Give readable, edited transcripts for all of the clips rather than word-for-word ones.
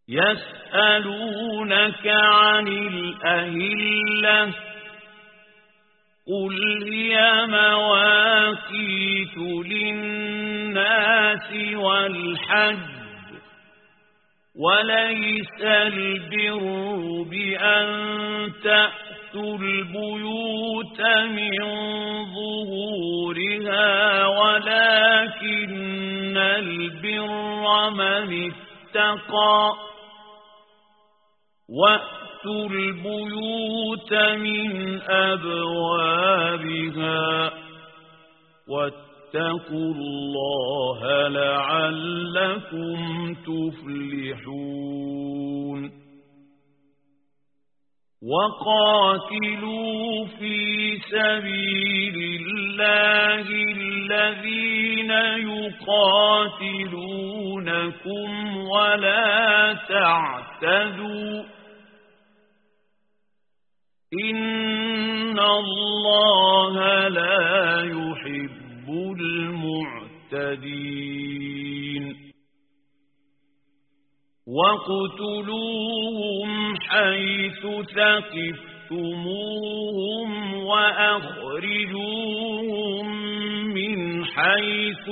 يسألونك عن الأهلة قل هي مواقيت للناس والحج وليس البر بأن تأتوا البيوت من ظهورها ولكن البر من اتقى وأتوا البيوت من أبوابها واتقوا الله لعلكم تفلحون وقاتلوا في سبيل الله الذين يقاتلونكم ولا تعتدوا إن الله لا يحب المعتدين واقتلوهم حيث ثقفتموهم وأخرجوهم من حيث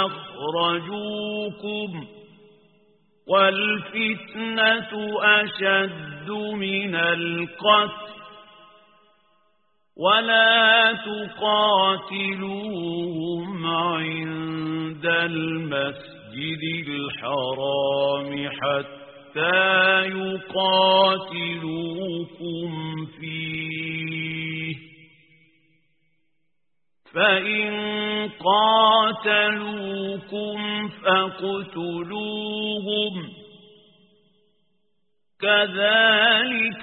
أخرجوكم والفتنة أشد من القتل ولا تقاتلوهم عند المسجد الحرام حتى يقاتلوكم فيه فإن قاتلوكم فاقتلوهم كذلك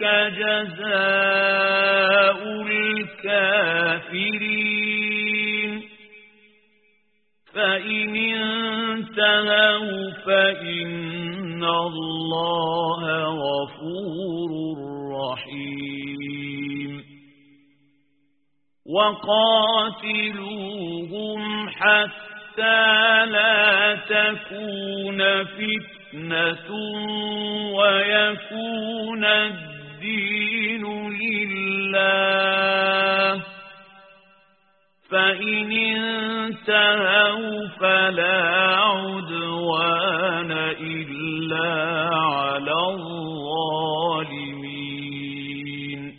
جزاء الكافرين فإن انتهوا فإن الله غفور رحيم وقاتلوهم حتى لا تكون فتنة ويكون الدين لله فإن انتهوا فلا عدوان إلا على الظالمين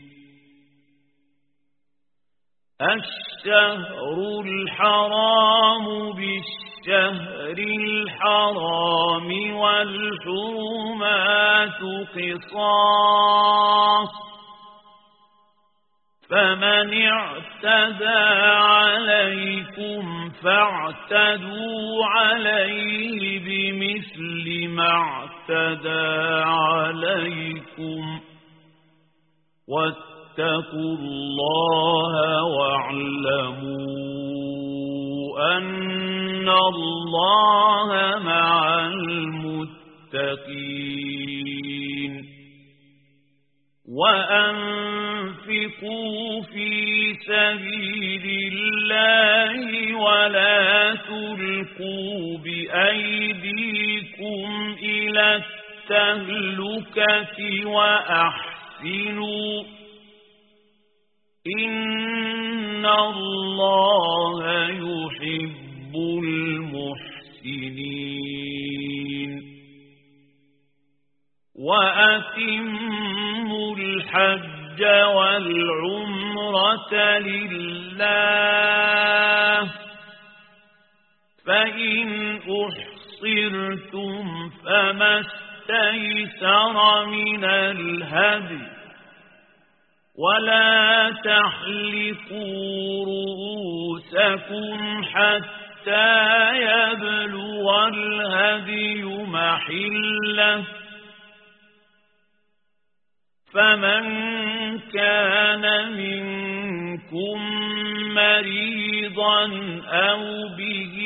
الشهر الحرام بالشهر الحرام والحرمات قصاص فمن اعتدى عليكم فاعتدوا عليه بمثل ما اعتدى عليكم واتقوا الله واعلموا أن الله مع المتقين وأنفقوا في سبيل الله ولا تلقوا بأيديكم إلى التهلكة وأحسنوا إن الله يحب المحسنين وأتموا الحج والعمرة لله فإن أحصرتم فما استيسر من الهدي ولا تحلقوا رؤوسكم حتى يبلغ الهدي محله فمن كان منكم مريضا أو به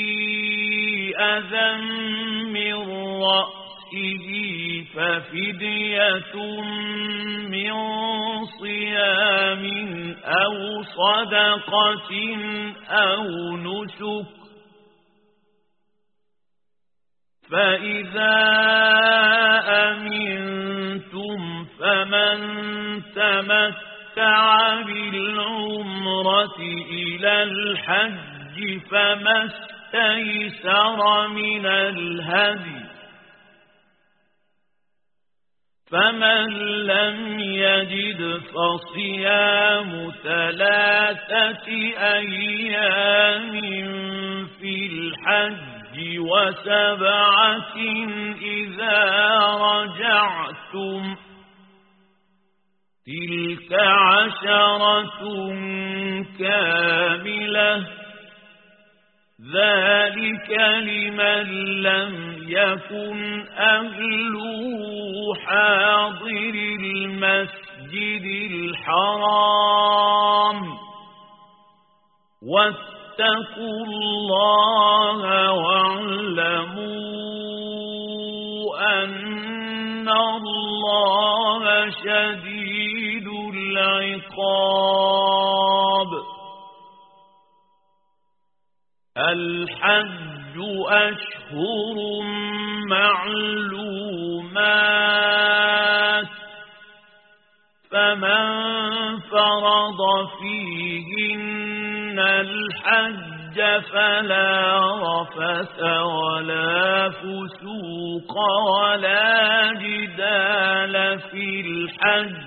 أذى من رأسه ففدية من صيام أو صدقة أو نسك فإذا فمن لم يجد فصيام 3 أيام في الحج و7 إذا رجعتم تلك 10 كاملة ذلك لمن لم يكن أهله حاضر المسجد الحرام واتقوا الله واعلموا أن الله شديد العقاب. الحج أشهر معلومات فمن فرض فيهن الحج فلا رفث ولا فسوق ولا جدال في الحج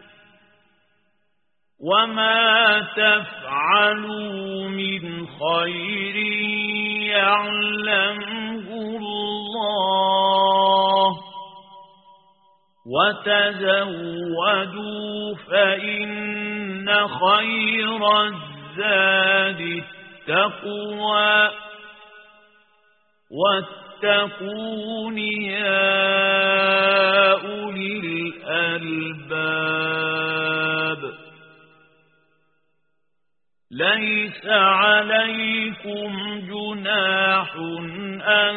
وما تفعلوا من خير يعلمه الله وتزودوا فإن خير الزاد التقوى واتقون يا أولي الألباب. ليس عليكم جناح أن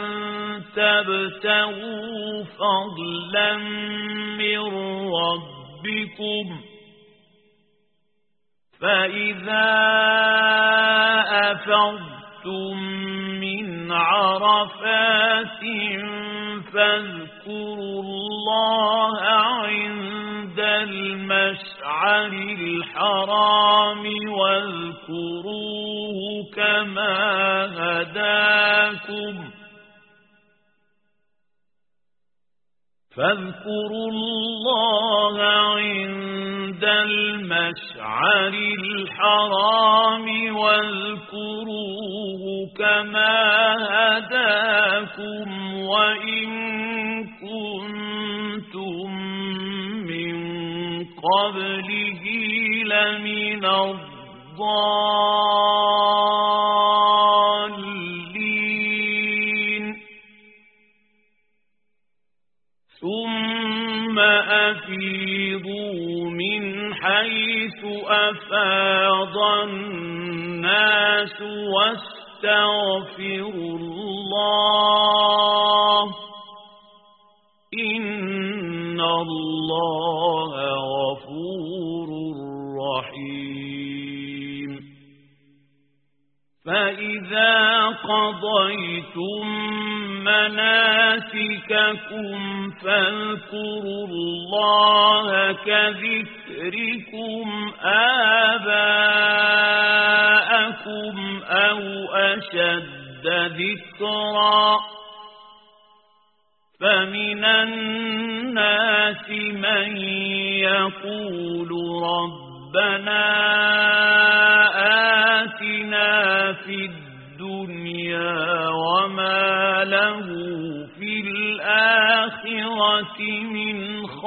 تبتغوا فضلا من ربكم فإذا أفضتم من عرفات فاذكروا الله عند المشعر الحرام واذكروه كما هداكم فاذكروا الله عند المشعر الحرام واذكروه كما هداكم وإن كنتم من قبله لمن الضالين. ثم أفيضوا من حيث أفاض الناس واستغفروا الله إن الله غفور رحيم. فإذا قضيتم مناسككم فاذكروا الله كذكركم آباءكم أو أشد ذكرا فمن الناس من يقول ربنا آتنا في الدنيا وما له في الآخرة من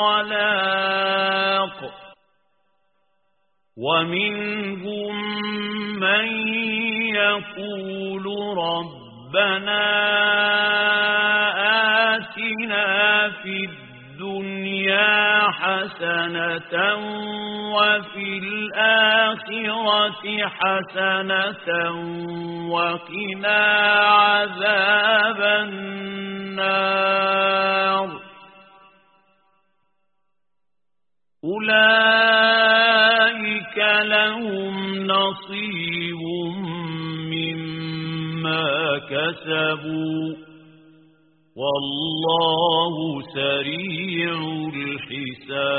خلاق ومنهم من يقول ربنا آتنا في الدنيا حسنة وفي الآخرة حسنة وقنا عذاب النار. أولئك لهم نصيب مما كسبوا والله سريع الحساب.